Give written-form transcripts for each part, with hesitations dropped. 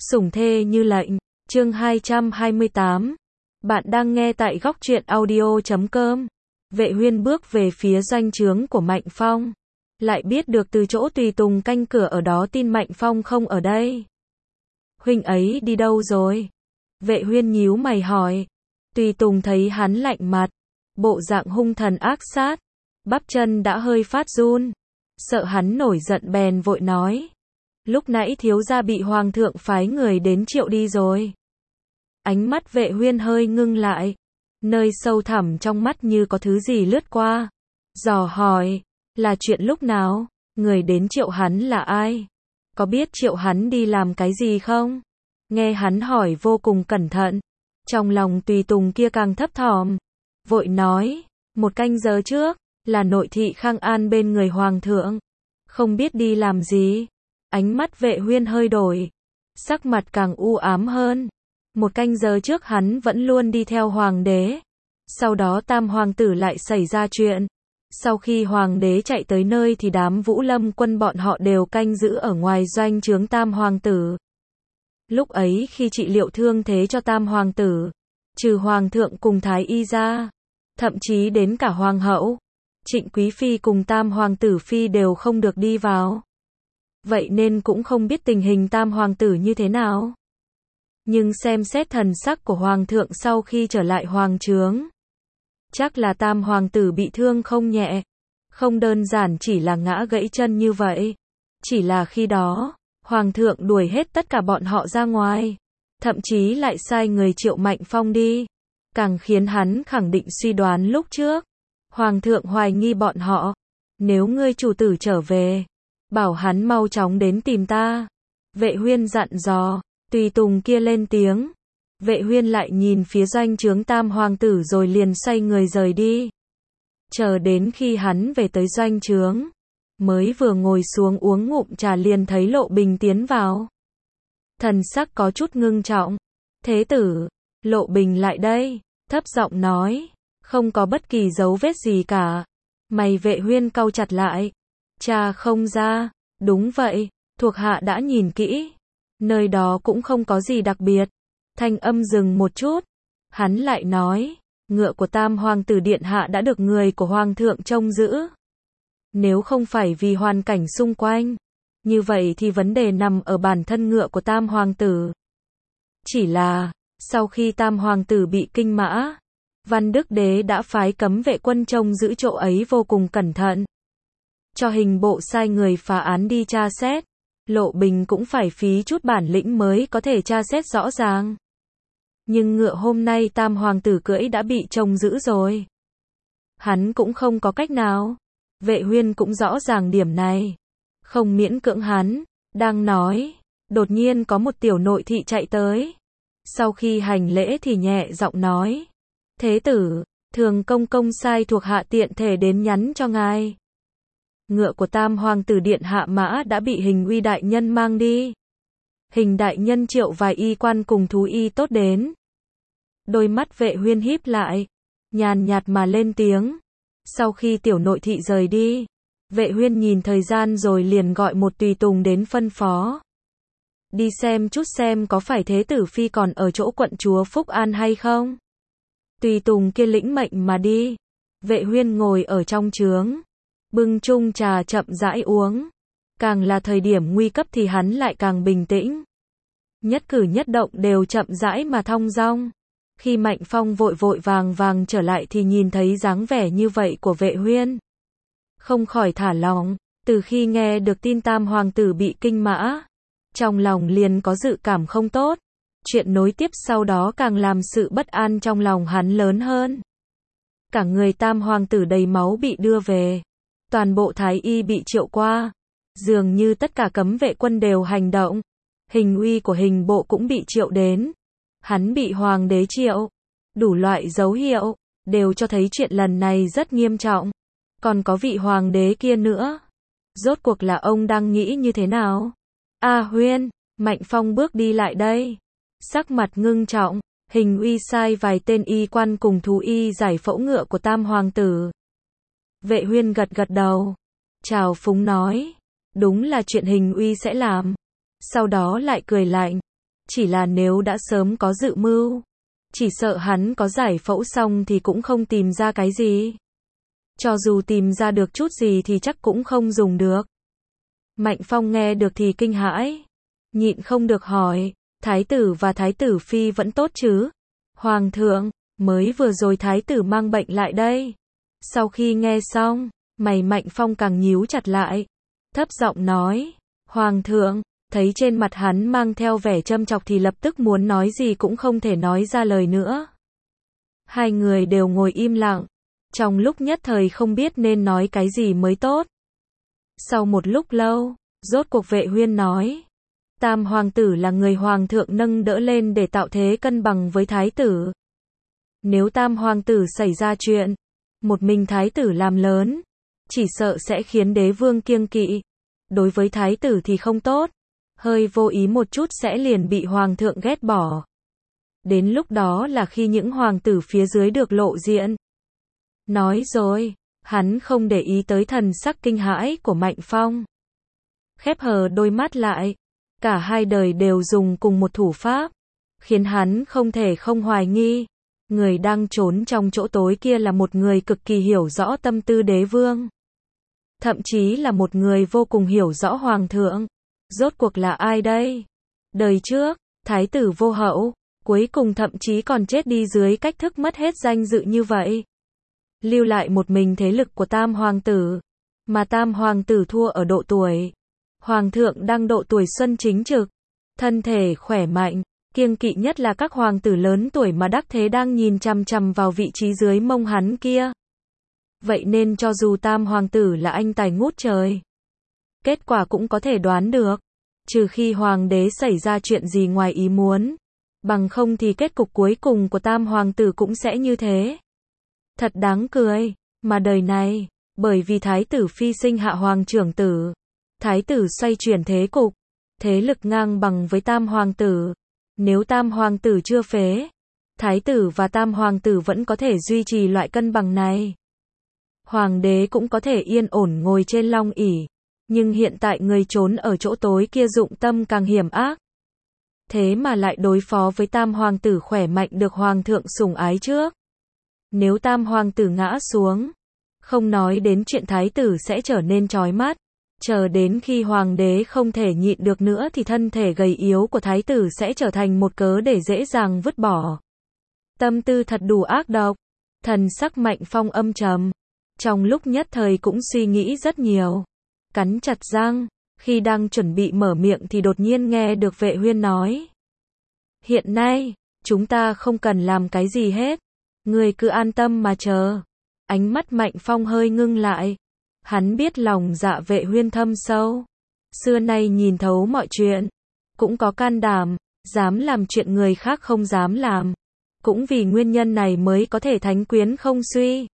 Sủng thê như lệnh, chương 228. Bạn đang nghe tại góc truyện audio.com. Vệ Huyên bước về phía doanh trướng của Mạnh Phong. Lại biết được từ chỗ tùy tùng canh cửa ở đó tin Mạnh Phong không ở đây. Huynh ấy đi đâu rồi? Vệ Huyên nhíu mày hỏi. Tùy tùng thấy hắn lạnh mặt, bộ dạng hung thần ác sát, bắp chân đã hơi phát run. Sợ hắn nổi giận bèn vội nói. Lúc nãy thiếu gia bị hoàng thượng phái người đến triệu đi rồi. Ánh mắt Vệ Huyên hơi ngưng lại. Nơi sâu thẳm trong mắt như có thứ gì lướt qua. Dò hỏi, là chuyện lúc nào? Người đến triệu hắn là ai? Có biết triệu hắn đi làm cái gì không? Nghe hắn hỏi vô cùng cẩn thận. Trong lòng tùy tùng kia càng thấp thỏm. Vội nói, 1 canh giờ trước, là nội thị Khang An bên người hoàng thượng. Không biết đi làm gì. Ánh mắt Vệ Huyên hơi đổi. Sắc mặt càng u ám hơn. 1 canh giờ trước hắn vẫn luôn đi theo hoàng đế. Sau đó tam hoàng tử lại xảy ra chuyện. Sau khi hoàng đế chạy tới nơi thì đám Vũ Lâm quân bọn họ đều canh giữ ở ngoài doanh trướng tam hoàng tử. Lúc ấy khi trị liệu thương thế cho tam hoàng tử, trừ hoàng thượng cùng thái y ra, thậm chí đến cả hoàng hậu, Trịnh Quý phi cùng tam hoàng tử phi đều không được đi vào. Vậy nên cũng không biết tình hình tam hoàng tử như thế nào. Nhưng xem xét thần sắc của hoàng thượng sau khi trở lại hoàng trướng, chắc là tam hoàng tử bị thương không nhẹ, không đơn giản chỉ là ngã gãy chân như vậy. Chỉ là khi đó, hoàng thượng đuổi hết tất cả bọn họ ra ngoài, thậm chí lại sai người triệu Mạnh Phong đi, càng khiến hắn khẳng định suy đoán lúc trước. Hoàng thượng hoài nghi bọn họ, nếu ngươi chủ tử trở về, bảo hắn mau chóng đến tìm ta. Vệ Huyên dặn dò. Tùy tùng kia lên tiếng. Vệ Huyên lại nhìn phía doanh trướng tam hoàng tử rồi liền xoay người rời đi. Chờ đến khi hắn về tới doanh trướng, mới vừa ngồi xuống uống ngụm trà liền thấy Lộ Bình tiến vào. Thần sắc có chút ngưng trọng. Thế tử, Lộ Bình lại đây, thấp giọng nói, không có bất kỳ dấu vết gì cả. Mày Vệ Huyên cau chặt lại. Cha không ra, đúng vậy, thuộc hạ đã nhìn kỹ. Nơi đó cũng không có gì đặc biệt. Thanh âm dừng một chút. Hắn lại nói, ngựa của tam hoàng tử điện hạ đã được người của hoàng thượng trông giữ. Nếu không phải vì hoàn cảnh xung quanh, như vậy thì vấn đề nằm ở bản thân ngựa của tam hoàng tử. Chỉ là, sau khi tam hoàng tử bị kinh mã, Văn Đức Đế đã phái cấm vệ quân trông giữ chỗ ấy vô cùng cẩn thận. Cho hình bộ sai người phá án đi tra xét. Lộ Bình cũng phải phí chút bản lĩnh mới có thể tra xét rõ ràng. Nhưng ngựa hôm nay tam hoàng tử cưỡi đã bị trông giữ rồi. Hắn cũng không có cách nào. Vệ Huyên cũng rõ ràng điểm này. Không miễn cưỡng hắn. Đang nói, đột nhiên có một tiểu nội thị chạy tới. Sau khi hành lễ thì nhẹ giọng nói. Thế tử, thường công công sai thuộc hạ tiện thể đến nhắn cho ngài. Ngựa của tam hoàng tử điện hạ mã đã bị Hình Uy đại nhân mang đi. Hình đại nhân triệu vài y quan cùng thú y tốt đến. Đôi mắt Vệ Huyên híp lại, nhàn nhạt mà lên tiếng. Sau khi tiểu nội thị rời đi, Vệ Huyên nhìn thời gian rồi liền gọi một tùy tùng đến phân phó. Đi xem chút xem có phải thế tử phi còn ở chỗ quận chúa Phúc An hay không. Tùy tùng kia lĩnh mệnh mà đi. Vệ Huyên ngồi ở trong trướng, bưng chung trà chậm rãi uống. Càng là thời điểm nguy cấp thì hắn lại càng bình tĩnh. Nhất cử nhất động đều chậm rãi mà thong dong. Khi Mạnh Phong vội vội vàng vàng trở lại thì nhìn thấy dáng vẻ như vậy của Vệ Huyên, không khỏi thả lỏng. Từ khi nghe được tin tam hoàng tử bị kinh mã, trong lòng liền có dự cảm không tốt. Chuyện nối tiếp sau đó càng làm sự bất an trong lòng hắn lớn hơn. Cả người tam hoàng tử đầy máu bị đưa về. Toàn bộ thái y bị triệu qua. Dường như tất cả cấm vệ quân đều hành động. Hình uy của hình bộ cũng bị triệu đến. Hắn bị hoàng đế triệu. Đủ loại dấu hiệu, đều cho thấy chuyện lần này rất nghiêm trọng. Còn có vị hoàng đế kia nữa. Rốt cuộc là ông đang nghĩ như thế nào? Huyên, Mạnh Phong bước đi lại đây. Sắc mặt ngưng trọng. Hình uy sai vài tên y quan cùng thú y giải phẫu ngựa của tam hoàng tử. Vệ Huyên gật gật đầu. Chào phúng nói. Đúng là chuyện Hình uy sẽ làm. Sau đó lại cười lạnh. chỉ là nếu đã sớm có dự mưu, chỉ sợ hắn có giải phẫu xong thì cũng không tìm ra cái gì. Cho dù tìm ra được chút gì thì chắc cũng không dùng được. Mạnh Phong nghe được thì kinh hãi, nhịn không được hỏi, thái tử và thái tử phi vẫn tốt chứ? Hoàng thượng, mới vừa rồi thái tử mang bệnh lại đây. Sau khi nghe xong, mày Mạnh Phong càng nhíu chặt lại, thấp giọng nói, Hoàng thượng, thấy trên mặt hắn mang theo vẻ châm chọc thì lập tức muốn nói gì cũng không thể nói ra lời nữa. Hai người đều ngồi im lặng, trong lúc nhất thời không biết nên nói cái gì mới tốt. Sau một lúc lâu, rốt cuộc Vệ Huyên nói, Tam hoàng tử là người hoàng thượng nâng đỡ lên để tạo thế cân bằng với thái tử. Nếu Tam hoàng tử xảy ra chuyện, một mình thái tử làm lớn, chỉ sợ sẽ khiến đế vương kiêng kỵ. Đối với thái tử thì không tốt, hơi vô ý một chút sẽ liền bị hoàng thượng ghét bỏ. Đến lúc đó là khi những hoàng tử phía dưới được lộ diện. Nói rồi, hắn không để ý tới thần sắc kinh hãi của Mạnh Phong. Khép hờ đôi mắt lại, cả hai đời đều dùng cùng một thủ pháp, khiến hắn không thể không hoài nghi. Người đang trốn trong chỗ tối kia là một người cực kỳ hiểu rõ tâm tư đế vương. Thậm chí là một người vô cùng hiểu rõ hoàng thượng. Rốt cuộc là ai đây? Đời trước, thái tử vô hậu, cuối cùng thậm chí còn chết đi dưới cách thức mất hết danh dự như vậy. Lưu lại một mình thế lực của Tam hoàng tử, mà Tam hoàng tử thua ở độ tuổi. Hoàng thượng đang độ tuổi xuân chính trực, thân thể khỏe mạnh, kiêng kỵ nhất là các hoàng tử lớn tuổi mà đắc thế đang nhìn chằm chằm vào vị trí dưới mông hắn kia. Vậy nên cho dù Tam hoàng tử là anh tài ngút trời, kết quả cũng có thể đoán được, trừ khi hoàng đế xảy ra chuyện gì ngoài ý muốn, bằng không thì kết cục cuối cùng của Tam hoàng tử cũng sẽ như thế. Thật đáng cười, mà đời này, bởi vì thái tử phi sinh hạ hoàng trưởng tử, thái tử xoay chuyển thế cục, thế lực ngang bằng với Tam hoàng tử. Nếu Tam hoàng tử chưa phế, thái tử và Tam hoàng tử vẫn có thể duy trì loại cân bằng này. Hoàng đế cũng có thể yên ổn ngồi trên long ỷ, nhưng hiện tại người trốn ở chỗ tối kia dụng tâm càng hiểm ác. Thế mà lại đối phó với Tam hoàng tử khỏe mạnh được hoàng thượng sủng ái trước. Nếu Tam hoàng tử ngã xuống, không nói đến chuyện thái tử sẽ trở nên chói mắt, chờ đến khi hoàng đế không thể nhịn được nữa thì thân thể gầy yếu của thái tử sẽ trở thành một cớ để dễ dàng vứt bỏ. Tâm tư thật đủ ác độc. Thần sắc Mạnh Phong âm trầm, trong lúc nhất thời cũng suy nghĩ rất nhiều, cắn chặt răng, khi đang chuẩn bị mở miệng thì đột nhiên nghe được Vệ Huyên nói, hiện nay, chúng ta không cần làm cái gì hết, người cứ an tâm mà chờ. Ánh mắt Mạnh Phong hơi ngưng lại, hắn biết lòng dạ Vệ Huyên thâm sâu, xưa nay nhìn thấu mọi chuyện, cũng có can đảm, dám làm chuyện người khác không dám làm, cũng vì nguyên nhân này mới có thể thánh quyến không suy.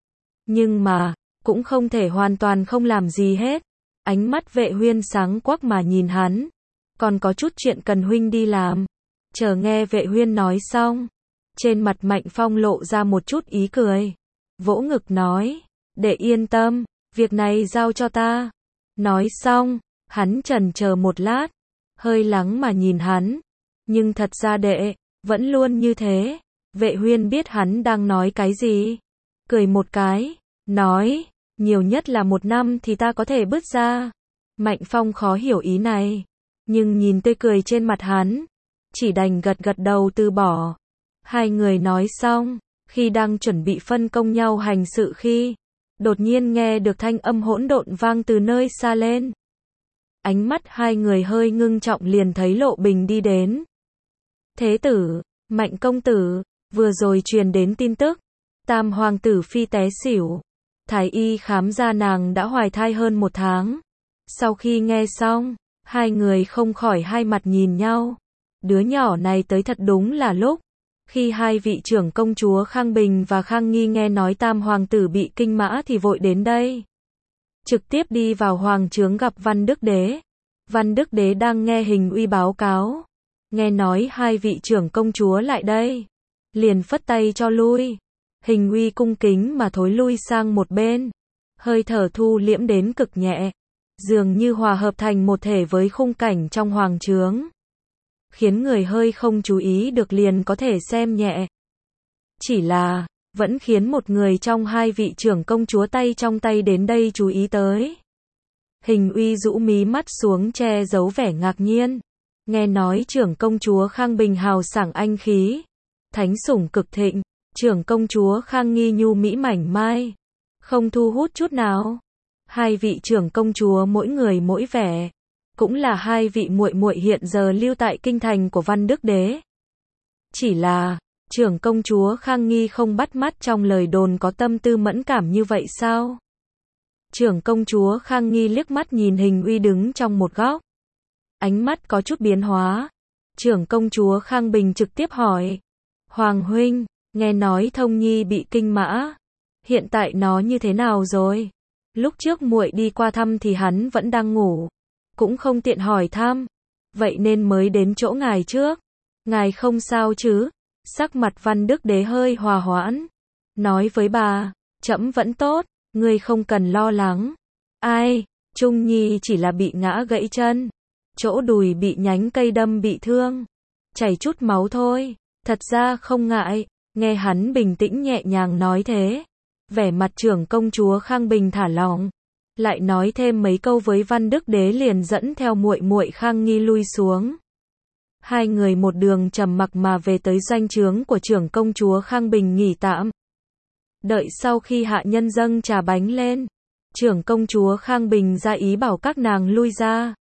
Nhưng mà, cũng không thể hoàn toàn không làm gì hết. Ánh mắt Vệ Huyên sáng quắc mà nhìn hắn, còn có chút chuyện cần huynh đi làm. Chờ nghe Vệ Huyên nói xong, trên mặt Mạnh Phong lộ ra một chút ý cười, vỗ ngực nói, để yên tâm, việc này giao cho ta. Nói xong, hắn chần chờ một lát, hơi lắng mà nhìn hắn, nhưng thật ra đệ vẫn luôn như thế. Vệ Huyên biết hắn đang nói cái gì, cười một cái, nói, nhiều nhất là 1 năm thì ta có thể bứt ra. Mạnh Phong khó hiểu ý này, nhưng nhìn tươi cười trên mặt hắn, chỉ đành gật gật đầu từ bỏ. Hai người nói xong, khi đang chuẩn bị phân công nhau hành sự khi, đột nhiên nghe được thanh âm hỗn độn vang từ nơi xa lên. Ánh mắt hai người hơi ngưng trọng liền thấy Lộ Bình đi đến. Thế tử, Mạnh công tử, vừa rồi truyền đến tin tức, Tam hoàng tử phi té xỉu. Thái y khám ra nàng đã hoài thai hơn 1 tháng. Sau khi nghe xong, hai người không khỏi hai mặt nhìn nhau. Đứa nhỏ này tới thật đúng là lúc. Khi hai vị trưởng công chúa Khang Bình và Khang Nghi nghe nói Tam hoàng tử bị kinh mã thì vội đến đây. Trực tiếp đi vào hoàng trướng gặp Văn Đức Đế. Văn Đức Đế đang nghe Hình Uy báo cáo. Nghe nói hai vị trưởng công chúa lại đây, liền phất tay cho lui. Hình Uy cung kính mà thối lui sang một bên, hơi thở thu liễm đến cực nhẹ, dường như hòa hợp thành một thể với khung cảnh trong hoàng trướng. khiến người hơi không chú ý được liền có thể xem nhẹ. Chỉ là, vẫn khiến một người trong hai vị trưởng công chúa tay trong tay đến đây chú ý tới. Hình Uy rũ mí mắt xuống che giấu vẻ ngạc nhiên. Nghe nói trưởng công chúa Khang Bình hào sảng anh khí, thánh sủng cực thịnh, trưởng công chúa Khang Nghi nhu mỹ mảnh mai, không thu hút chút nào. Hai vị trưởng công chúa mỗi người mỗi vẻ, cũng là hai vị muội muội hiện giờ lưu tại kinh thành của Văn Đức Đế. Chỉ là, trưởng công chúa Khang Nghi không bắt mắt trong lời đồn có tâm tư mẫn cảm như vậy sao? Trưởng công chúa Khang Nghi liếc mắt nhìn Hình Uy đứng trong một góc. Ánh mắt có chút biến hóa. Trưởng công chúa Khang Bình trực tiếp hỏi. Hoàng huynh, nghe nói Thông Nhi bị kinh mã. Hiện tại nó như thế nào rồi? Lúc trước muội đi qua thăm thì hắn vẫn đang ngủ. Cũng không tiện hỏi thăm. Vậy nên mới đến chỗ ngài trước. Ngài không sao chứ? Sắc mặt Văn Đức Đế hơi hòa hoãn. Nói với bà, trẫm vẫn tốt, ngươi không cần lo lắng. Ai, Trung Nhi chỉ là bị ngã gãy chân. Chỗ đùi bị nhánh cây đâm bị thương. Chảy chút máu thôi. Thật ra không ngại. Nghe hắn bình tĩnh nhẹ nhàng nói thế. Vẻ mặt trưởng công chúa Khang Bình thả lỏng. Lại nói thêm mấy câu với Văn Đức Đế liền dẫn theo muội muội Khang Nghi lui xuống. Hai người một đường trầm mặc mà về tới doanh trướng của trưởng công chúa Khang Bình nghỉ tạm. Đợi sau khi hạ nhân dâng trà bánh lên, trưởng công chúa Khang Bình ra ý bảo các nàng lui ra.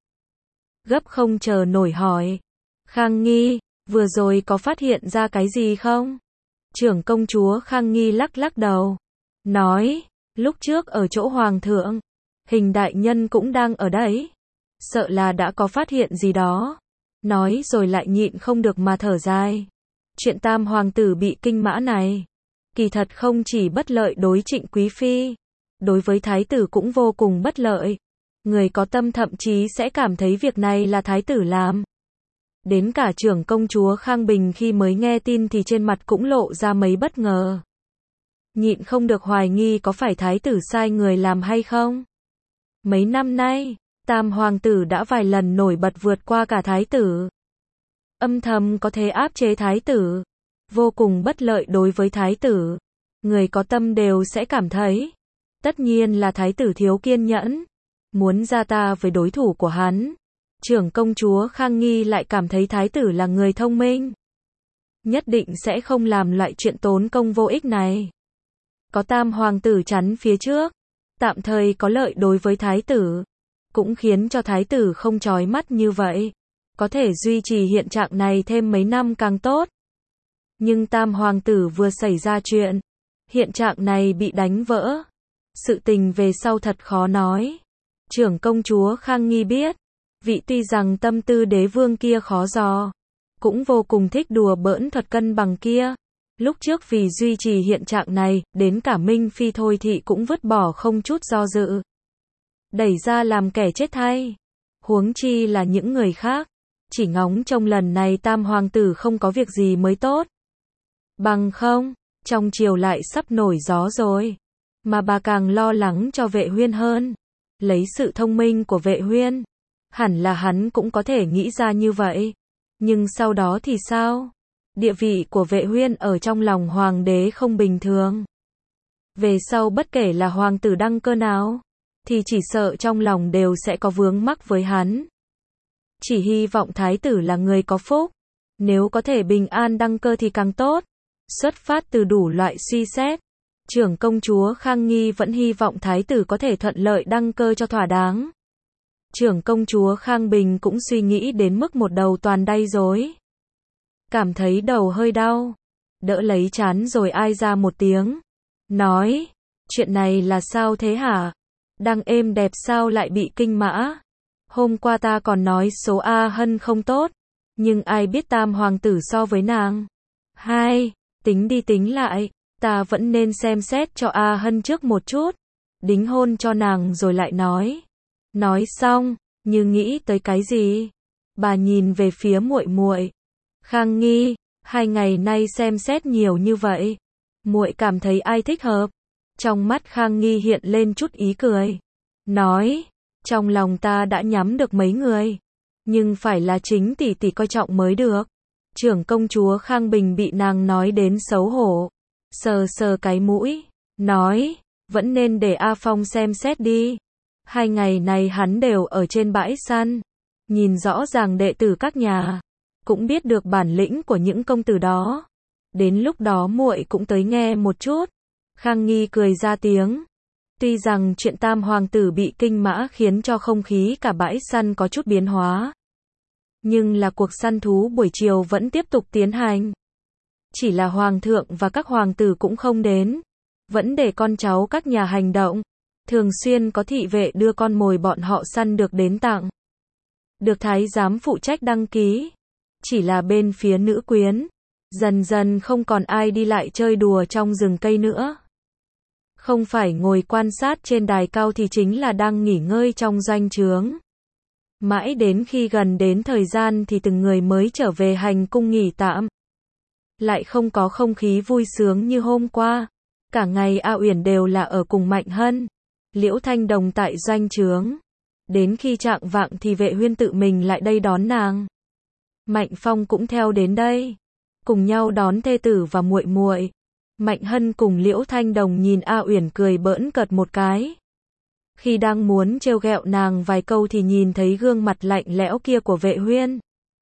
Gấp không chờ nổi hỏi. Khang Nghi, vừa rồi có phát hiện ra cái gì không? Trưởng công chúa Khang Nghi lắc lắc đầu. Nói, lúc trước ở chỗ hoàng thượng, Hình đại nhân cũng đang ở đấy. Sợ là đã có phát hiện gì đó. Nói rồi lại nhịn không được mà thở dài. Chuyện tam hoàng tử bị kinh mã này, kỳ thật không chỉ bất lợi đối Trịnh Quý Phi, đối với thái tử cũng vô cùng bất lợi. Người có tâm thậm chí sẽ cảm thấy việc này là thái tử làm. Đến cả trưởng công chúa Khang Bình khi mới nghe tin thì trên mặt cũng lộ ra mấy bất ngờ. Nhịn không được hoài nghi có phải thái tử sai người làm hay không. Mấy năm nay, tam hoàng tử đã vài lần nổi bật vượt qua cả thái tử. Âm thầm có thể áp chế thái tử. Vô cùng bất lợi đối với thái tử. Người có tâm đều sẽ cảm thấy. Tất nhiên là thái tử thiếu kiên nhẫn. Muốn ra ta với đối thủ của hắn. Trưởng công chúa Khang Nghi lại cảm thấy thái tử là người thông minh. Nhất định sẽ không làm loại chuyện tốn công vô ích này. Có tam hoàng tử chắn phía trước. Tạm thời có lợi đối với thái tử. Cũng khiến cho thái tử không chói mắt như vậy. Có thể duy trì hiện trạng này thêm mấy năm càng tốt. Nhưng tam hoàng tử vừa xảy ra chuyện. Hiện trạng này bị đánh vỡ. Sự tình về sau thật khó nói. Trưởng công chúa Khang Nghi biết. Vị tuy rằng tâm tư đế vương kia khó dò. Cũng vô cùng thích đùa bỡn thuật cân bằng kia. Lúc trước vì duy trì hiện trạng này, đến cả Minh Phi Thôi Thị cũng vứt bỏ không chút do dự. Đẩy ra làm kẻ chết thay. Huống chi là những người khác. Chỉ ngóng trông lần này tam hoàng tử không có việc gì mới tốt. Bằng không, trong triều lại sắp nổi gió rồi. Mà bà càng lo lắng cho Vệ Huyên hơn. Lấy sự thông minh của Vệ Huyên, hẳn là hắn cũng có thể nghĩ ra như vậy. Nhưng sau đó thì sao? Địa vị của Vệ Huyên ở trong lòng hoàng đế không bình thường. Về sau bất kể là hoàng tử đăng cơ nào, thì chỉ sợ trong lòng đều sẽ có vướng mắc với hắn. Chỉ hy vọng thái tử là người có phúc. Nếu có thể bình an đăng cơ thì càng tốt. Xuất phát từ đủ loại suy xét, trưởng công chúa Khang Nghi vẫn hy vọng thái tử có thể thuận lợi đăng cơ cho thỏa đáng. Trưởng công chúa Khang Bình cũng suy nghĩ đến mức một đầu toàn đay rối. Cảm thấy đầu hơi đau. Đỡ lấy trán rồi ai ra một tiếng. Nói, chuyện này là sao thế hả? Đang êm đẹp sao lại bị kinh mã? Hôm qua ta còn nói số A Hân không tốt. Nhưng ai biết tam hoàng tử so với nàng. Tính đi tính lại, ta vẫn nên xem xét cho A Hân trước một chút. Đính hôn cho nàng rồi lại nói. Nói xong, như nghĩ tới cái gì? Bà nhìn về phía muội muội. Khang Nghi, 2 ngày nay xem xét nhiều như vậy. Muội cảm thấy ai thích hợp? Trong mắt Khang Nghi hiện lên chút ý cười. Nói, trong lòng ta đã nhắm được mấy người. Nhưng phải là chính tỷ tỷ coi trọng mới được. Trưởng công chúa Khang Bình bị nàng nói đến xấu hổ. Sờ sờ cái mũi, nói, vẫn nên để A Phong xem xét đi. 2 ngày này hắn đều ở trên bãi săn. Nhìn rõ ràng đệ tử các nhà. Cũng biết được bản lĩnh của những công tử đó. Đến lúc đó muội cũng tới nghe một chút. Khang Nghi cười ra tiếng. Tuy rằng chuyện Tam hoàng tử bị kinh mã khiến cho không khí cả bãi săn có chút biến hóa. Nhưng là cuộc săn thú buổi chiều vẫn tiếp tục tiến hành. Chỉ là hoàng thượng và các hoàng tử cũng không đến. Vẫn để con cháu các nhà hành động. Thường xuyên có thị vệ đưa con mồi bọn họ săn được đến tặng. Được thái giám phụ trách đăng ký. Chỉ là bên phía nữ quyến. Dần dần không còn ai đi lại chơi đùa trong rừng cây nữa. Không phải ngồi quan sát trên đài cao thì chính là đang nghỉ ngơi trong doanh trướng. Mãi đến khi gần đến thời gian thì từng người mới trở về hành cung nghỉ tạm. Lại không có không khí vui sướng như hôm qua. Cả ngày A Uyển đều là ở cùng Mạnh Hân, Liễu Thanh Đồng tại doanh trướng. Đến khi chạng vạng thì Vệ Huyên tự mình lại đây đón nàng. Mạnh Phong cũng theo đến đây, cùng nhau đón thê tử và muội muội. Mạnh Hân cùng Liễu Thanh Đồng nhìn A Uyển cười bỡn cợt một cái. Khi đang muốn trêu ghẹo nàng vài câu thì nhìn thấy gương mặt lạnh lẽo kia của Vệ Huyên.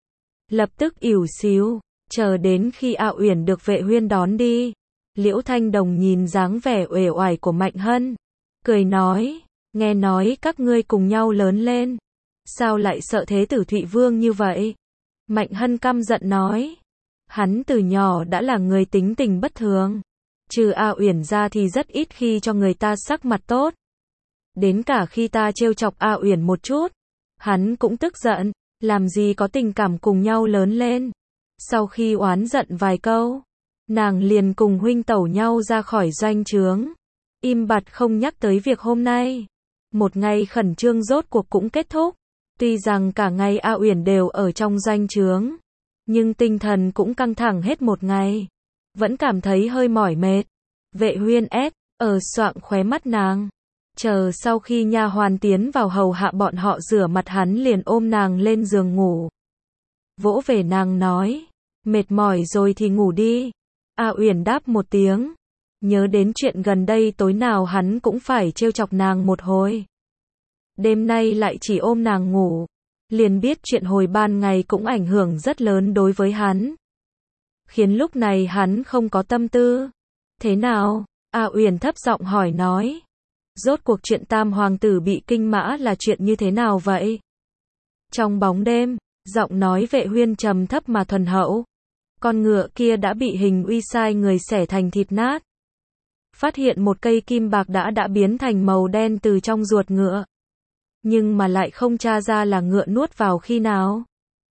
Lập tức ỉu xìu, chờ đến khi A Uyển được Vệ Huyên đón đi. Liễu Thanh Đồng nhìn dáng vẻ uể oải của Mạnh Hân, cười nói, nghe nói các ngươi cùng nhau lớn lên. Sao lại sợ thế tử Thụy Vương như vậy? Mạnh Hân căm giận nói, hắn từ nhỏ đã là người tính tình bất thường. Trừ A Uyển ra thì rất ít khi cho người ta sắc mặt tốt. Đến cả khi ta trêu chọc A Uyển một chút, hắn cũng tức giận, làm gì có tình cảm cùng nhau lớn lên. Sau khi oán giận vài câu, nàng liền cùng huynh tẩu nhau ra khỏi doanh trướng. Im bặt không nhắc tới việc hôm nay. Một ngày khẩn trương rốt cuộc cũng kết thúc. Tuy rằng cả ngày A Uyển đều ở trong doanh trướng, nhưng tinh thần cũng căng thẳng hết một ngày. Vẫn cảm thấy hơi mỏi mệt. Vệ Huyên ở xoạng khóe mắt nàng. Chờ sau khi nha hoàn tiến vào hầu hạ bọn họ rửa mặt hắn liền ôm nàng lên giường ngủ. Vỗ về nàng nói, mệt mỏi rồi thì ngủ đi. A Uyển đáp một tiếng. Nhớ đến chuyện gần đây tối nào hắn cũng phải trêu chọc nàng một hồi. Đêm nay lại chỉ ôm nàng ngủ. Liền biết chuyện hồi ban ngày cũng ảnh hưởng rất lớn đối với hắn. Khiến lúc này hắn không có tâm tư. Thế nào? A Uyển thấp giọng hỏi nói. Rốt cuộc chuyện Tam hoàng tử bị kinh mã là chuyện như thế nào vậy? Trong bóng đêm, giọng nói Vệ Huyên trầm thấp mà thuần hậu. Con ngựa kia đã bị Hình Uy sai người xẻ thành thịt nát. Phát hiện một cây kim bạc đã biến thành màu đen từ trong ruột ngựa. Nhưng mà lại không tra ra là ngựa nuốt vào khi nào.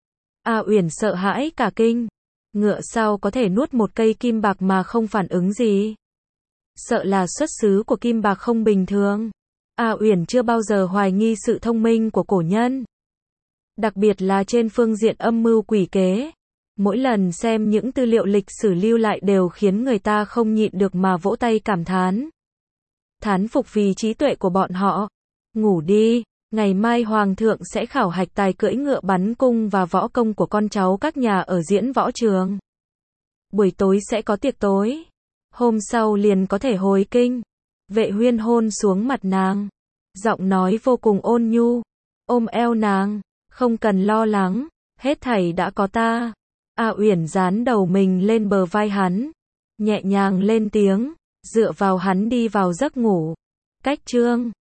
A Uyển sợ hãi cả kinh. Ngựa sao có thể nuốt một cây kim bạc mà không phản ứng gì? Sợ là xuất xứ của kim bạc không bình thường. A Uyển chưa bao giờ hoài nghi sự thông minh của cổ nhân. Đặc biệt là trên phương diện âm mưu quỷ kế. Mỗi lần xem những tư liệu lịch sử lưu lại đều khiến người ta không nhịn được mà vỗ tay cảm thán. Thán phục vì trí tuệ của bọn họ. Ngủ đi, ngày mai hoàng thượng sẽ khảo hạch tài cưỡi ngựa bắn cung và võ công của con cháu các nhà ở diễn võ trường. Buổi tối sẽ có tiệc tối. Hôm sau liền có thể hồi kinh. Vệ Huyên hôn xuống mặt nàng. Giọng nói vô cùng ôn nhu. Ôm eo nàng. Không cần lo lắng. Hết thảy đã có ta. A Uyển dán đầu mình lên bờ vai hắn. Nhẹ nhàng lên tiếng. Dựa vào hắn đi vào giấc ngủ. Cách chương